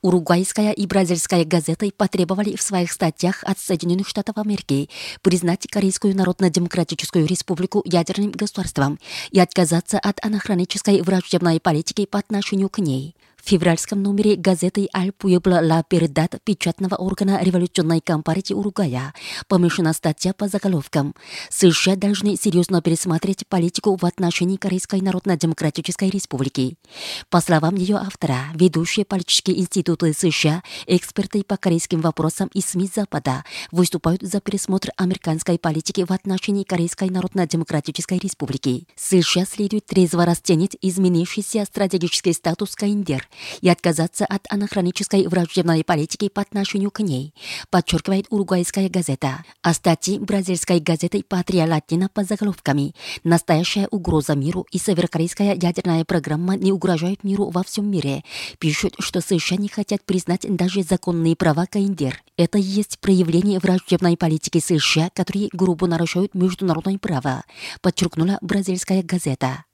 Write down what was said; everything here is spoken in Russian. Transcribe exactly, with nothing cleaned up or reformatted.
Уругвайская и бразильская газеты потребовали в своих статьях от Соединенных Штатов Америки признать Корейскую Народно-Демократическую Республику ядерным государством и отказаться от анахронической враждебной политики по отношению к ней. В февральском номере газеты «Аль Пуэбло ла Передат» печатного органа революционной кампартии Уругвая помещена статья по заголовкам «США должны серьезно пересмотреть политику в отношении Корейской Народно-Демократической Республики». По словам ее автора, ведущие политические институты США, эксперты по корейским вопросам и СМИ Запада выступают за пересмотр американской политики в отношении Корейской Народно-Демократической Республики. США следует трезво расценить изменившийся стратегический статус КНДР и отказаться от анахронической враждебной политики по отношению к ней, подчеркивает уругвайская газета. А статьи бразильской газеты «Патрия Латина» под заголовками «Настоящая угроза миру» и «Северокорейская ядерная программа не угрожают миру во всем мире» пишут, что США не хотят признать даже законные права КНДР. Это и есть проявление враждебной политики США, которые грубо нарушают международное право, подчеркнула бразильская газета.